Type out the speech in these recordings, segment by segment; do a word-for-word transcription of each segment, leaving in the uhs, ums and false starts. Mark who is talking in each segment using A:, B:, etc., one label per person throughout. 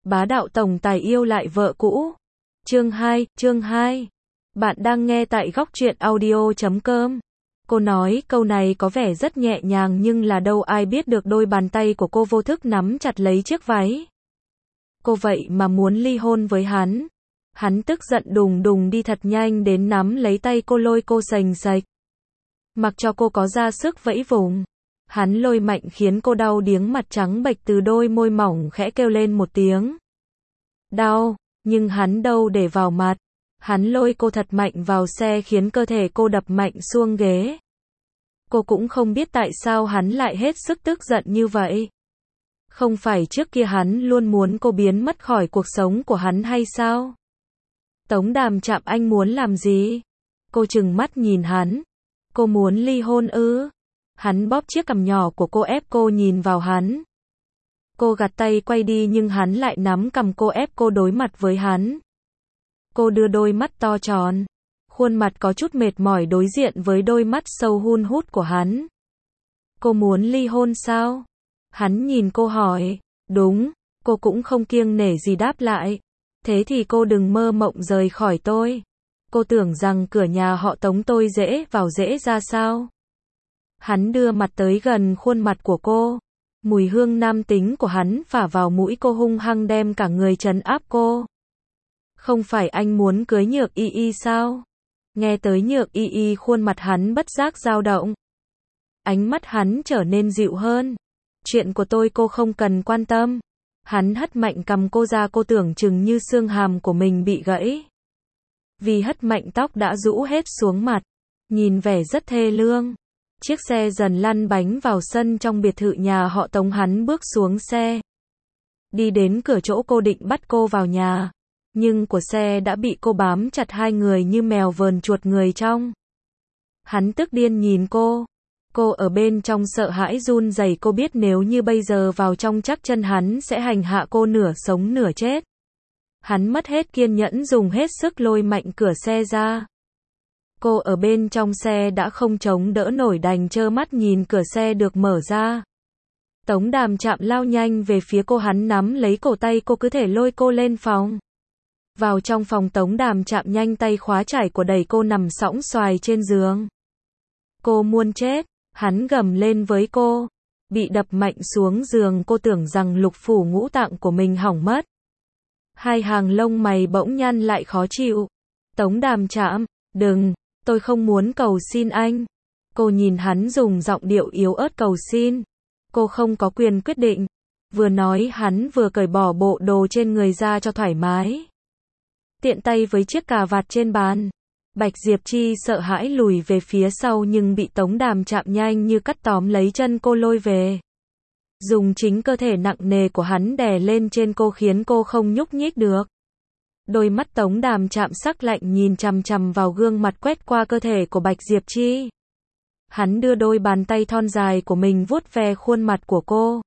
A: Bá đạo tổng tài yêu lại vợ cũ. Chương hai, chương hai. Bạn đang nghe tại góc truyện audio chấm com. Cô nói câu này có vẻ rất nhẹ nhàng nhưng là đâu ai biết được đôi bàn tay của cô vô thức nắm chặt lấy chiếc váy. Cô vậy mà muốn ly hôn với hắn. Hắn tức giận đùng đùng đi thật nhanh đến nắm lấy tay cô lôi cô sành sạch. Mặc cho cô có ra sức vẫy vùng. Hắn lôi mạnh khiến cô đau điếng mặt trắng bệch từ đôi môi mỏng khẽ kêu lên một tiếng. Đau, nhưng hắn đâu để vào mặt. Hắn lôi cô thật mạnh vào xe khiến cơ thể cô đập mạnh xuống ghế. Cô cũng không biết tại sao hắn lại hết sức tức giận như vậy. Không phải trước kia hắn luôn muốn cô biến mất khỏi cuộc sống của hắn hay sao? Tống Đàm Trạm, anh muốn làm gì? Cô trừng mắt nhìn hắn. Cô muốn ly hôn ư? Hắn bóp chiếc cằm nhỏ của cô ép cô nhìn vào hắn. Cô gạt tay quay đi nhưng hắn lại nắm cằm cô ép cô đối mặt với hắn. Cô đưa đôi mắt to tròn, khuôn mặt có chút mệt mỏi đối diện với đôi mắt sâu hun hút của hắn. Cô muốn ly hôn sao? Hắn nhìn cô hỏi. Đúng, cô cũng không kiêng nể gì đáp lại. Thế thì cô đừng mơ mộng rời khỏi tôi. Cô tưởng rằng cửa nhà họ Tống tôi dễ vào dễ ra sao? Hắn đưa mặt tới gần khuôn mặt của cô. Mùi hương nam tính của hắn phả vào mũi cô hung hăng đem cả người trấn áp cô. Không phải anh muốn cưới Nhược Y Y sao? Nghe tới Nhược Y Y khuôn mặt hắn bất giác dao động. Ánh mắt hắn trở nên dịu hơn. Chuyện của tôi cô không cần quan tâm. Hắn hất mạnh cầm cô ra, cô tưởng chừng như xương hàm của mình bị gãy. Vì hất mạnh tóc đã rũ hết xuống mặt. Nhìn vẻ rất thê lương. Chiếc xe dần lăn bánh vào sân trong biệt thự nhà họ Tống. Hắn bước xuống xe. Đi đến cửa chỗ cô định bắt cô vào nhà. Nhưng của xe đã bị cô bám chặt hai người như mèo vờn chuột người trong. Hắn tức điên nhìn cô. Cô ở bên trong sợ hãi run rẩy, cô biết nếu như bây giờ vào trong chắc chân hắn sẽ hành hạ cô nửa sống nửa chết. Hắn mất hết kiên nhẫn dùng hết sức lôi mạnh cửa xe ra. Cô ở bên trong xe đã không chống đỡ nổi đành trơ mắt nhìn cửa xe được mở ra. Tống Đàm Trạm lao nhanh về phía cô, hắn nắm lấy cổ tay cô cứ thể lôi cô lên phòng. Vào trong phòng Tống Đàm Trạm nhanh tay khóa trải của đẩy cô nằm sõng xoài trên giường. Cô muốn chết, hắn gầm lên với cô. Bị đập mạnh xuống giường cô tưởng rằng lục phủ ngũ tạng của mình hỏng mất. Hai hàng lông mày bỗng nhăn lại khó chịu. Tống Đàm Trạm, đừng, tôi không muốn cầu xin anh. Cô nhìn hắn dùng giọng điệu yếu ớt cầu xin. Cô không có quyền quyết định. Vừa nói hắn vừa cởi bỏ bộ đồ trên người ra cho thoải mái. Tiện tay với chiếc cà vạt trên bàn. Bạch Diệp Chi sợ hãi lùi về phía sau nhưng bị Tống Đàm Trạm nhanh như cắt tóm lấy chân cô lôi về. Dùng chính cơ thể nặng nề của hắn đè lên trên cô khiến cô không nhúc nhích được. Đôi mắt Tống Đàm Trạm sắc lạnh nhìn chằm chằm vào gương mặt quét qua cơ thể của Bạch Diệp Chi. Hắn đưa đôi bàn tay thon dài của mình vuốt ve khuôn mặt của cô.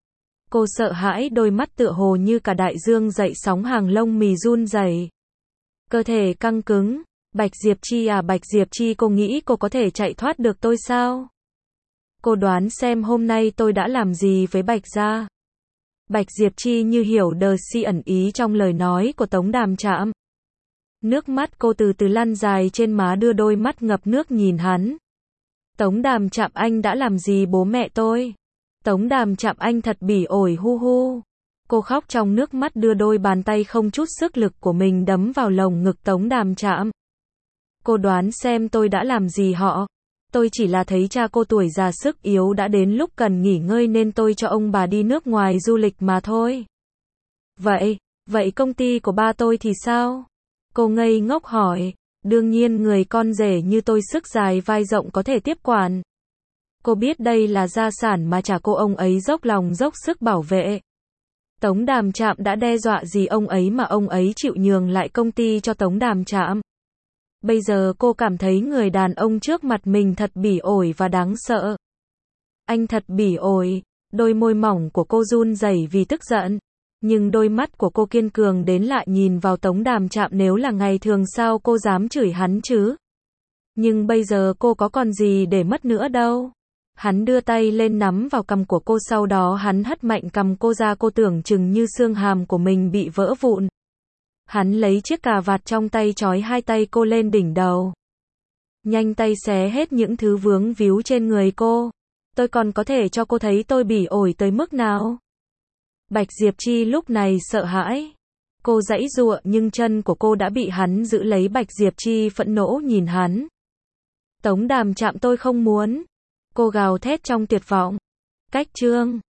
A: Cô sợ hãi, đôi mắt tựa hồ như cả đại dương dậy sóng, hàng lông mì run rẩy. Cơ thể căng cứng. Bạch Diệp Chi à, Bạch Diệp Chi, cô nghĩ cô có thể chạy thoát được tôi sao? Cô đoán xem hôm nay tôi đã làm gì với Bạch gia. Bạch Diệp Chi như hiểu đờ si ẩn ý trong lời nói của Tống Đàm Trạm. Nước mắt cô từ từ lăn dài trên má, đưa đôi mắt ngập nước nhìn hắn. Tống Đàm Trạm, anh đã làm gì bố mẹ tôi? Tống Đàm Trạm, anh thật bỉ ổi hu hu. Cô khóc trong nước mắt, đưa đôi bàn tay không chút sức lực của mình đấm vào lồng ngực Tống Đàm Trạm. Cô đoán xem tôi đã làm gì họ? Tôi chỉ là thấy cha cô tuổi già sức yếu đã đến lúc cần nghỉ ngơi nên tôi cho ông bà đi nước ngoài du lịch mà thôi. Vậy, vậy công ty của ba tôi thì sao? Cô ngây ngốc hỏi. Đương nhiên người con rể như tôi sức dài vai rộng có thể tiếp quản. Cô biết đây là gia sản mà cha cô ông ấy dốc lòng dốc sức bảo vệ. Tống Đàm Trạm đã đe dọa gì ông ấy mà ông ấy chịu nhường lại công ty cho Tống Đàm Trạm. Bây giờ cô cảm thấy người đàn ông trước mặt mình thật bỉ ổi và đáng sợ. Anh thật bỉ ổi. Đôi môi mỏng của cô run rẩy vì tức giận. Nhưng đôi mắt của cô kiên cường đến lại nhìn vào Tống Đàm Trạm, nếu là ngày thường sao cô dám chửi hắn chứ? Nhưng bây giờ cô có còn gì để mất nữa đâu. Hắn đưa tay lên nắm vào cằm của cô, sau đó hắn hất mạnh cằm cô ra, cô tưởng chừng như xương hàm của mình bị vỡ vụn. Hắn lấy chiếc cà vạt trong tay trói hai tay cô lên đỉnh đầu. Nhanh tay xé hết những thứ vướng víu trên người cô. Tôi còn có thể cho cô thấy tôi bỉ ổi tới mức nào. Bạch Diệp Chi lúc này sợ hãi. Cô giãy giụa nhưng chân của cô đã bị hắn giữ lấy. Bạch Diệp Chi phẫn nộ nhìn hắn. Tống Đàm chạm tôi không muốn. Cô gào thét trong tuyệt vọng. Cách chương